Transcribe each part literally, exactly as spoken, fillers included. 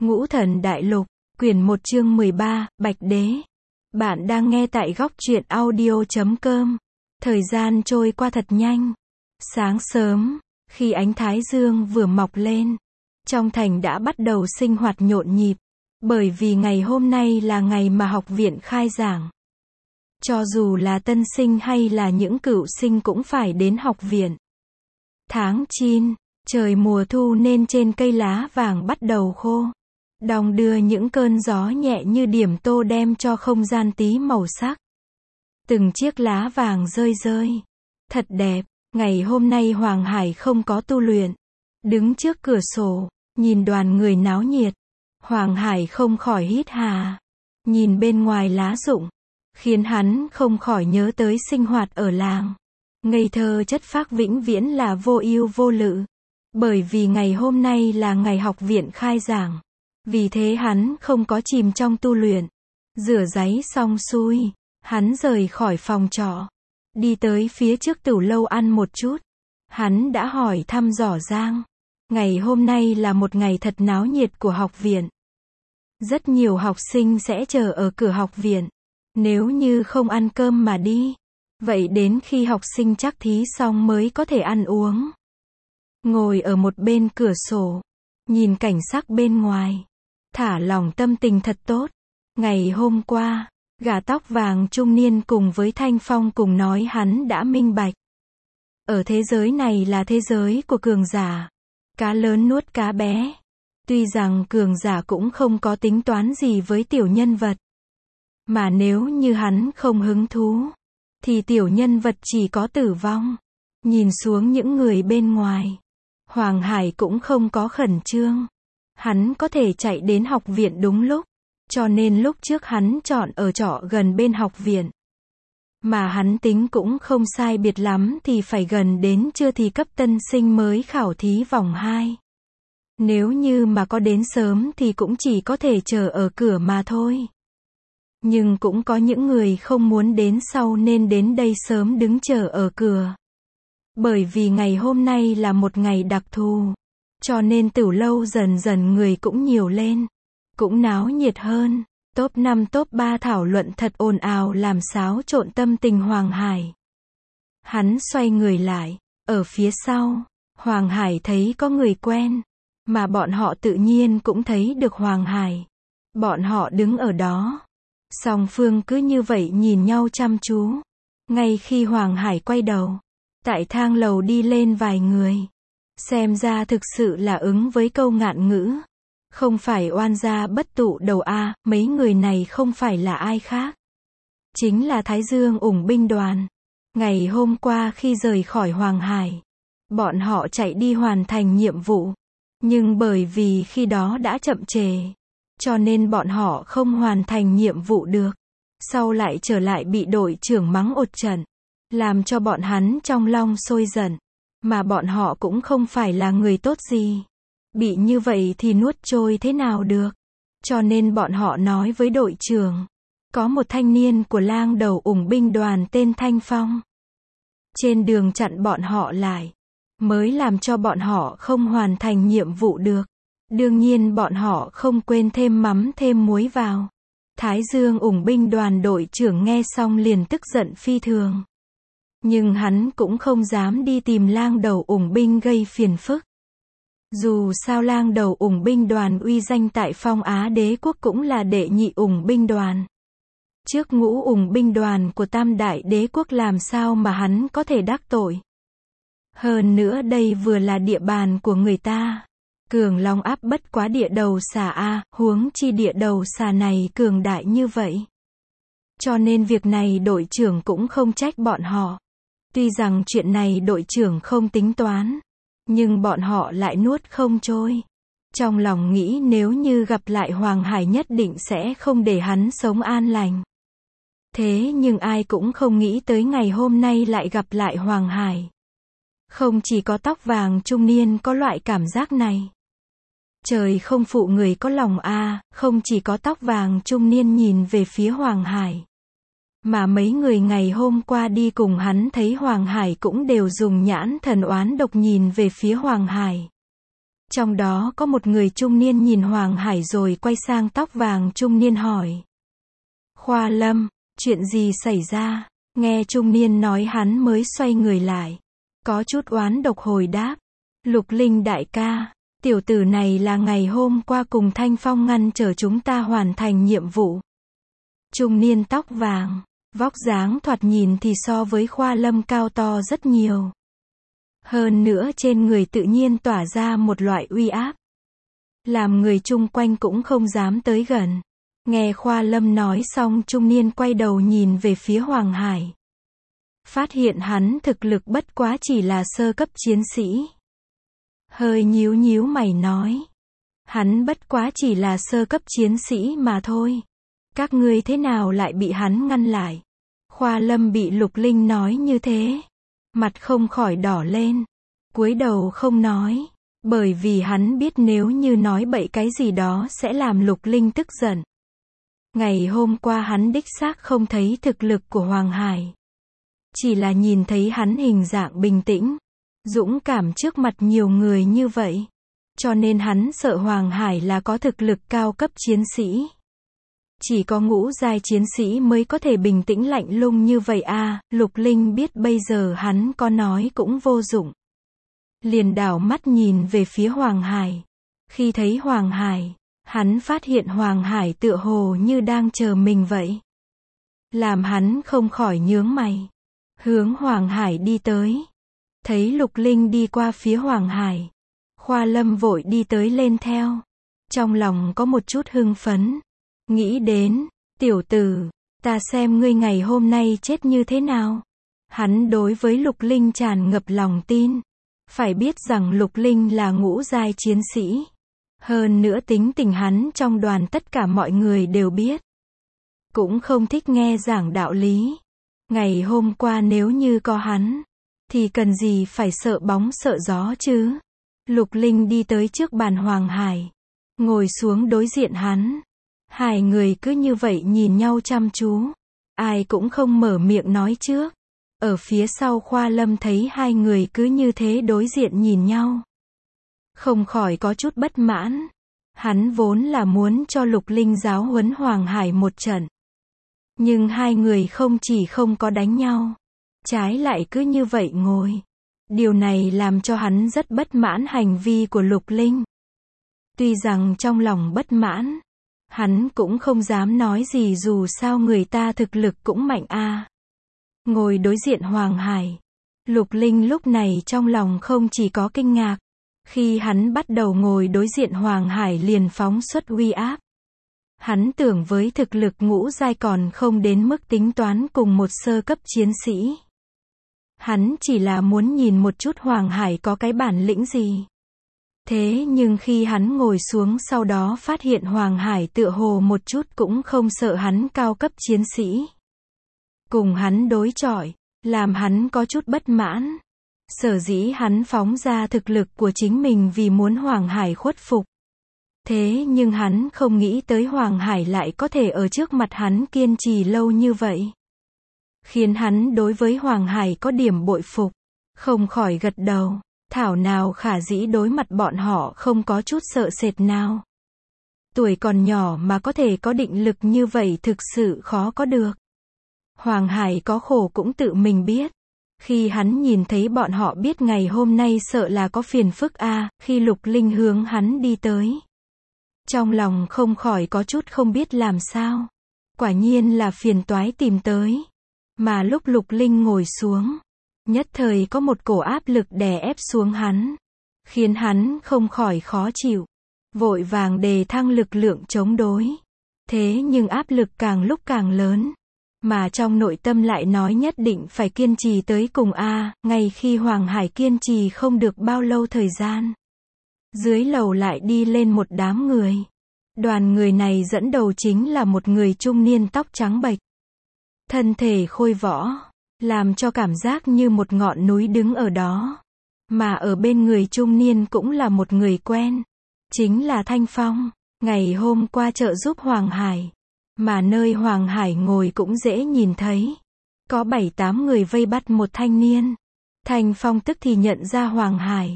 Ngũ Thần Đại Lục, quyển một chương mười ba, Bạch Đế. Bạn đang nghe tại góc truyện audio chấm com. Thời gian trôi qua thật nhanh. Sáng sớm, khi ánh thái dương vừa mọc lên, trong thành đã bắt đầu sinh hoạt nhộn nhịp, bởi vì ngày hôm nay là ngày mà học viện khai giảng. Cho dù là tân sinh hay là những cựu sinh cũng phải đến học viện. Tháng chín, trời mùa thu nên trên cây lá vàng bắt đầu khô. Đong đưa những cơn gió nhẹ như điểm tô đem cho không gian tí màu sắc. Từng chiếc lá vàng rơi rơi. Thật đẹp. Ngày hôm nay Hoàng Hải không có tu luyện. Đứng trước cửa sổ, nhìn đoàn người náo nhiệt. Hoàng Hải không khỏi hít hà. Nhìn bên ngoài lá rụng, khiến hắn không khỏi nhớ tới sinh hoạt ở làng. Ngây thơ chất phác vĩnh viễn là vô ưu vô lự. Bởi vì ngày hôm nay là ngày học viện khai giảng. Vì thế hắn không có chìm trong tu luyện. Rửa ráy xong xuôi, hắn rời khỏi phòng trọ. Đi tới phía trước tửu lâu ăn một chút. Hắn đã hỏi thăm dò Giang. Ngày hôm nay là một ngày thật náo nhiệt của học viện. Rất nhiều học sinh sẽ chờ ở cửa học viện. Nếu như không ăn cơm mà đi, vậy đến khi học sinh trắc thí xong mới có thể ăn uống. Ngồi ở một bên cửa sổ, nhìn cảnh sắc bên ngoài, thả lỏng tâm tình thật tốt. Ngày hôm qua, gã tóc vàng trung niên cùng với Thanh Phong cùng nói hắn đã minh bạch. Ở thế giới này là thế giới của cường giả. Cá lớn nuốt cá bé. Tuy rằng cường giả cũng không có tính toán gì với tiểu nhân vật. Mà nếu như hắn không hứng thú, thì tiểu nhân vật chỉ có tử vong. Nhìn xuống những người bên ngoài, Hoàng Hải cũng không có khẩn trương. Hắn có thể chạy đến học viện đúng lúc, cho nên lúc trước hắn chọn ở trọ gần bên học viện. Mà hắn tính cũng không sai biệt lắm thì phải gần đến trưa thì cấp tân sinh mới khảo thí vòng hai. Nếu như mà có đến sớm thì cũng chỉ có thể chờ ở cửa mà thôi. Nhưng cũng có những người không muốn đến sau nên đến đây sớm đứng chờ ở cửa. Bởi vì ngày hôm nay là một ngày đặc thù. Cho nên tửu lâu dần dần người cũng nhiều lên. Cũng náo nhiệt hơn. Top năm top ba thảo luận thật ồn ào làm xáo trộn tâm tình Hoàng Hải. Hắn xoay người lại. Ở phía sau, Hoàng Hải thấy có người quen. Mà bọn họ tự nhiên cũng thấy được Hoàng Hải. Bọn họ đứng ở đó. Song phương cứ như vậy nhìn nhau chăm chú. Ngay khi Hoàng Hải quay đầu, tại thang lầu đi lên vài người. Xem ra thực sự là ứng với câu ngạn ngữ. Không phải oan gia bất tụ đầu a, mấy người này không phải là ai khác. Chính là Thái Dương ủng binh đoàn. Ngày hôm qua khi rời khỏi Hoàng Hải, bọn họ chạy đi hoàn thành nhiệm vụ. Nhưng bởi vì khi đó đã chậm trễ, cho nên bọn họ không hoàn thành nhiệm vụ được. Sau lại trở lại bị đội trưởng mắng ột trận, làm cho bọn hắn trong lòng sôi giận. Mà bọn họ cũng không phải là người tốt gì. Bị như vậy thì nuốt trôi thế nào được. Cho nên bọn họ nói với đội trưởng. Có một thanh niên của lang đầu ủng binh đoàn tên Thanh Phong. Trên đường chặn bọn họ lại. Mới làm cho bọn họ không hoàn thành nhiệm vụ được. Đương nhiên bọn họ không quên thêm mắm thêm muối vào. Thái Dương ủng binh đoàn đội trưởng nghe xong liền tức giận phi thường. Nhưng hắn cũng không dám đi tìm lang đầu ủng binh gây phiền phức. Dù sao lang đầu ủng binh đoàn uy danh tại Phong Á Đế quốc cũng là đệ nhị ủng binh đoàn. Trước ngũ ủng binh đoàn của Tam Đại Đế quốc làm sao mà hắn có thể đắc tội. Hơn nữa đây vừa là địa bàn của người ta. Cường Long áp bất quá địa đầu xà A, huống chi địa đầu xà này cường đại như vậy. Cho nên việc này đội trưởng cũng không trách bọn họ. Tuy rằng chuyện này đội trưởng không tính toán, nhưng bọn họ lại nuốt không trôi. Trong lòng nghĩ nếu như gặp lại Hoàng Hải nhất định sẽ không để hắn sống an lành. Thế nhưng ai cũng không nghĩ tới ngày hôm nay lại gặp lại Hoàng Hải. Không chỉ có tóc vàng trung niên có loại cảm giác này. Trời không phụ người có lòng a, không chỉ có tóc vàng trung niên nhìn về phía Hoàng Hải. Mà mấy người ngày hôm qua đi cùng hắn thấy Hoàng Hải cũng đều dùng nhãn thần oán độc nhìn về phía Hoàng Hải. Trong đó có một người trung niên nhìn Hoàng Hải rồi quay sang tóc vàng trung niên hỏi. Khoa Lâm, chuyện gì xảy ra? Nghe trung niên nói hắn mới xoay người lại. Có chút oán độc hồi đáp. Lục Linh đại ca, tiểu tử này là ngày hôm qua cùng Thanh Phong ngăn trở chúng ta hoàn thành nhiệm vụ. Trung niên tóc vàng, vóc dáng thoạt nhìn thì so với Khoa Lâm cao to rất nhiều. Hơn nữa trên người tự nhiên tỏa ra một loại uy áp. Làm người chung quanh cũng không dám tới gần. Nghe Khoa Lâm nói xong trung niên quay đầu nhìn về phía Hoàng Hải. Phát hiện hắn thực lực bất quá chỉ là sơ cấp chiến sĩ. Hơi nhíu nhíu mày nói. Hắn bất quá chỉ là sơ cấp chiến sĩ mà thôi. Các ngươi thế nào lại bị hắn ngăn lại? Khoa Lâm bị Lục Linh nói như thế. Mặt không khỏi đỏ lên. Cúi đầu không nói. Bởi vì hắn biết nếu như nói bậy cái gì đó sẽ làm Lục Linh tức giận. Ngày hôm qua hắn đích xác không thấy thực lực của Hoàng Hải. Chỉ là nhìn thấy hắn hình dạng bình tĩnh, dũng cảm trước mặt nhiều người như vậy. Cho nên hắn sợ Hoàng Hải là có thực lực cao cấp chiến sĩ. Chỉ có ngũ giai chiến sĩ mới có thể bình tĩnh lạnh lùng như vậy à, Lục Linh biết bây giờ hắn có nói cũng vô dụng. Liền đảo mắt nhìn về phía Hoàng Hải. Khi thấy Hoàng Hải, hắn phát hiện Hoàng Hải tựa hồ như đang chờ mình vậy. Làm hắn không khỏi nhướng mày. Hướng Hoàng Hải đi tới. Thấy Lục Linh đi qua phía Hoàng Hải. Khoa Lâm vội đi tới lên theo. Trong lòng có một chút hưng phấn. Nghĩ đến, tiểu tử, ta xem ngươi ngày hôm nay chết như thế nào. Hắn đối với Lục Linh tràn ngập lòng tin. Phải biết rằng Lục Linh là ngũ giai chiến sĩ. Hơn nữa tính tình hắn trong đoàn tất cả mọi người đều biết. Cũng không thích nghe giảng đạo lý. Ngày hôm qua nếu như có hắn, thì cần gì phải sợ bóng sợ gió chứ. Lục Linh đi tới trước bàn Hoàng Hải. Ngồi xuống đối diện hắn. Hai người cứ như vậy nhìn nhau chăm chú. Ai cũng không mở miệng nói trước. Ở phía sau Khoa Lâm thấy hai người cứ như thế đối diện nhìn nhau. Không khỏi có chút bất mãn. Hắn vốn là muốn cho Lục Linh giáo huấn Hoàng Hải một trận. Nhưng hai người không chỉ không có đánh nhau. Trái lại cứ như vậy ngồi. Điều này làm cho hắn rất bất mãn hành vi của Lục Linh. Tuy rằng trong lòng bất mãn. Hắn cũng không dám nói gì dù sao người ta thực lực cũng mạnh a. À. Ngồi đối diện Hoàng Hải. Lục Linh lúc này trong lòng không chỉ có kinh ngạc. Khi hắn bắt đầu ngồi đối diện Hoàng Hải liền phóng xuất uy áp. Hắn tưởng với thực lực ngũ giai còn không đến mức tính toán cùng một sơ cấp chiến sĩ. Hắn chỉ là muốn nhìn một chút Hoàng Hải có cái bản lĩnh gì. Thế nhưng khi hắn ngồi xuống sau đó phát hiện Hoàng Hải tựa hồ một chút cũng không sợ hắn cao cấp chiến sĩ. Cùng hắn đối chọi, làm hắn có chút bất mãn. Sở dĩ hắn phóng ra thực lực của chính mình vì muốn Hoàng Hải khuất phục. Thế nhưng hắn không nghĩ tới Hoàng Hải lại có thể ở trước mặt hắn kiên trì lâu như vậy. Khiến hắn đối với Hoàng Hải có điểm bội phục. Không khỏi gật đầu. Thảo nào khả dĩ đối mặt bọn họ không có chút sợ sệt nào. Tuổi còn nhỏ mà có thể có định lực như vậy thực sự khó có được. Hoàng Hải có khổ cũng tự mình biết. Khi hắn nhìn thấy bọn họ biết ngày hôm nay sợ là có phiền phức a, à, khi Lục Linh hướng hắn đi tới. Trong lòng không khỏi có chút không biết làm sao. Quả nhiên là phiền toái tìm tới. Mà lúc Lục Linh ngồi xuống, nhất thời có một cổ áp lực đè ép xuống hắn. Khiến hắn không khỏi khó chịu. Vội vàng đề thăng lực lượng chống đối. Thế nhưng áp lực càng lúc càng lớn. Mà trong nội tâm lại nói nhất định phải kiên trì tới cùng a, à, ngay khi Hoàng Hải kiên trì không được bao lâu thời gian. Dưới lầu lại đi lên một đám người. Đoàn người này dẫn đầu chính là một người trung niên tóc trắng bệch. Thân thể khôi võ, làm cho cảm giác như một ngọn núi đứng ở đó. Mà ở bên người trung niên cũng là một người quen. Chính là Thanh Phong, ngày hôm qua trợ giúp Hoàng Hải. Mà nơi Hoàng Hải ngồi cũng dễ nhìn thấy. Có bảy tám người vây bắt một thanh niên. Thanh Phong tức thì nhận ra Hoàng Hải.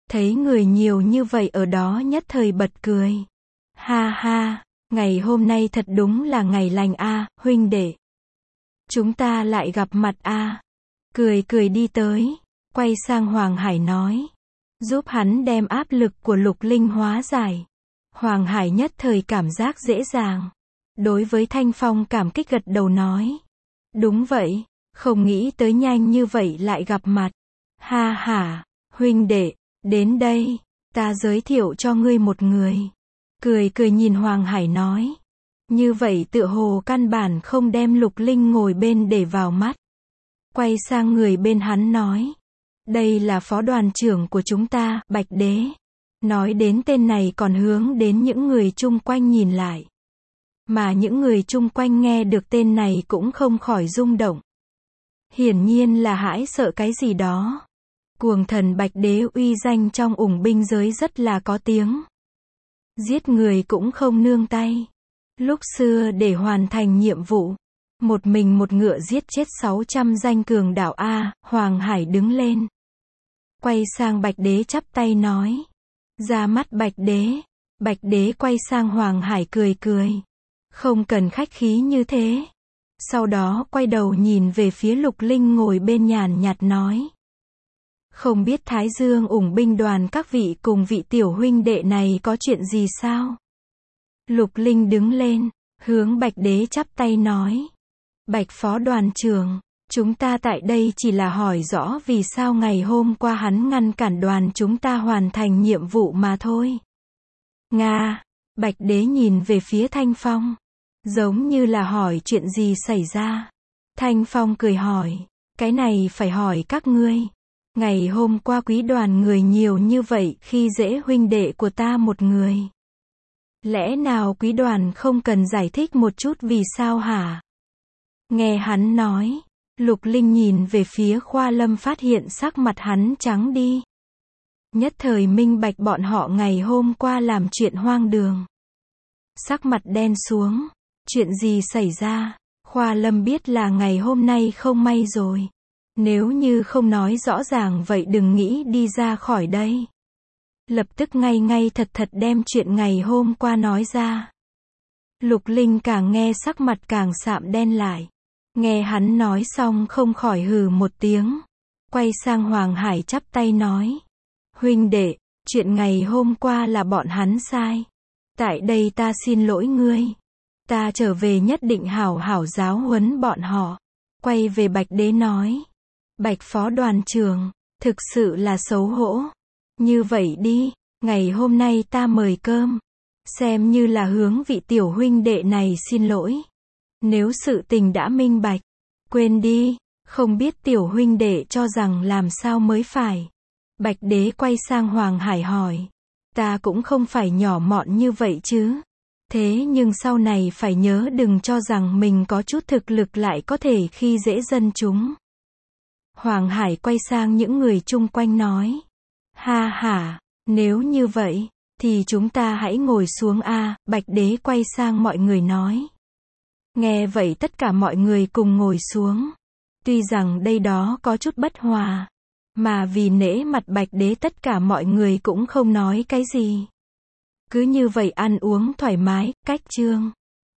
Thấy người nhiều như vậy ở đó nhất thời bật cười. Ha ha, ngày hôm nay thật đúng là ngày lành a, huynh đệ. Chúng ta lại gặp mặt a. Cười cười đi tới, quay sang Hoàng Hải nói. Giúp hắn đem áp lực của Lục Linh hóa giải. Hoàng Hải nhất thời cảm giác dễ dàng. Đối với Thanh Phong cảm kích gật đầu nói. Đúng vậy, không nghĩ tới nhanh như vậy lại gặp mặt. Ha ha, huynh đệ, đến đây, ta giới thiệu cho ngươi một người. Cười cười nhìn Hoàng Hải nói. Như vậy tựa hồ căn bản không đem Lục Linh ngồi bên để vào mắt. Quay sang người bên hắn nói. Đây là phó đoàn trưởng của chúng ta, Bạch Đế. Nói đến tên này còn hướng đến những người chung quanh nhìn lại. Mà những người chung quanh nghe được tên này cũng không khỏi rung động. Hiển nhiên là hãi sợ cái gì đó. Cuồng thần Bạch Đế uy danh trong ủng binh giới rất là có tiếng. Giết người cũng không nương tay. Lúc xưa để hoàn thành nhiệm vụ, một mình một ngựa giết chết sáu trăm danh cường đạo A, Hoàng Hải đứng lên. Quay sang Bạch Đế chắp tay nói. Ra mắt Bạch Đế. Bạch Đế quay sang Hoàng Hải cười cười. Không cần khách khí như thế. Sau đó quay đầu nhìn về phía Lục Linh ngồi bên nhàn nhạt nói. Không biết Thái Dương ủng binh đoàn các vị cùng vị tiểu huynh đệ này có chuyện gì sao? Lục Linh đứng lên, hướng Bạch Đế chắp tay nói. Bạch phó đoàn trưởng, chúng ta tại đây chỉ là hỏi rõ vì sao ngày hôm qua hắn ngăn cản đoàn chúng ta hoàn thành nhiệm vụ mà thôi. Nga, Bạch Đế nhìn về phía Thanh Phong. Giống như là hỏi chuyện gì xảy ra. Thanh Phong cười hỏi. Cái này phải hỏi các ngươi. Ngày hôm qua quý đoàn người nhiều như vậy khi dễ huynh đệ của ta một người. Lẽ nào quý đoàn không cần giải thích một chút vì sao hả? Nghe hắn nói, Lục Linh nhìn về phía Khoa Lâm phát hiện sắc mặt hắn trắng đi. Nhất thời minh bạch bọn họ ngày hôm qua làm chuyện hoang đường. Sắc mặt đen xuống, chuyện gì xảy ra? Khoa Lâm biết là ngày hôm nay không may rồi. Nếu như không nói rõ ràng vậy đừng nghĩ đi ra khỏi đây. Lập tức ngay ngay thật thật đem chuyện ngày hôm qua nói ra. Lục Linh càng nghe sắc mặt càng sạm đen lại. Nghe hắn nói xong không khỏi hừ một tiếng. Quay sang Hoàng Hải chắp tay nói. Huynh đệ, chuyện ngày hôm qua là bọn hắn sai. Tại đây ta xin lỗi ngươi. Ta trở về nhất định hảo hảo giáo huấn bọn họ. Quay về Bạch Đế nói. Bạch phó đoàn trưởng, thực sự là xấu hổ. Như vậy đi, ngày hôm nay ta mời cơm. Xem như là hướng vị tiểu huynh đệ này xin lỗi. Nếu sự tình đã minh bạch, quên đi, không biết tiểu huynh đệ cho rằng làm sao mới phải. Bạch Đế quay sang Hoàng Hải hỏi. Ta cũng không phải nhỏ mọn như vậy chứ. Thế nhưng sau này phải nhớ đừng cho rằng mình có chút thực lực lại có thể khi dễ dân chúng. Hoàng Hải quay sang những người chung quanh nói. Ha ha, nếu như vậy, thì chúng ta hãy ngồi xuống a. Bạch Đế quay sang mọi người nói. Nghe vậy tất cả mọi người cùng ngồi xuống. Tuy rằng đây đó có chút bất hòa, mà vì nể mặt Bạch Đế tất cả mọi người cũng không nói cái gì. Cứ như vậy ăn uống thoải mái, cách chương.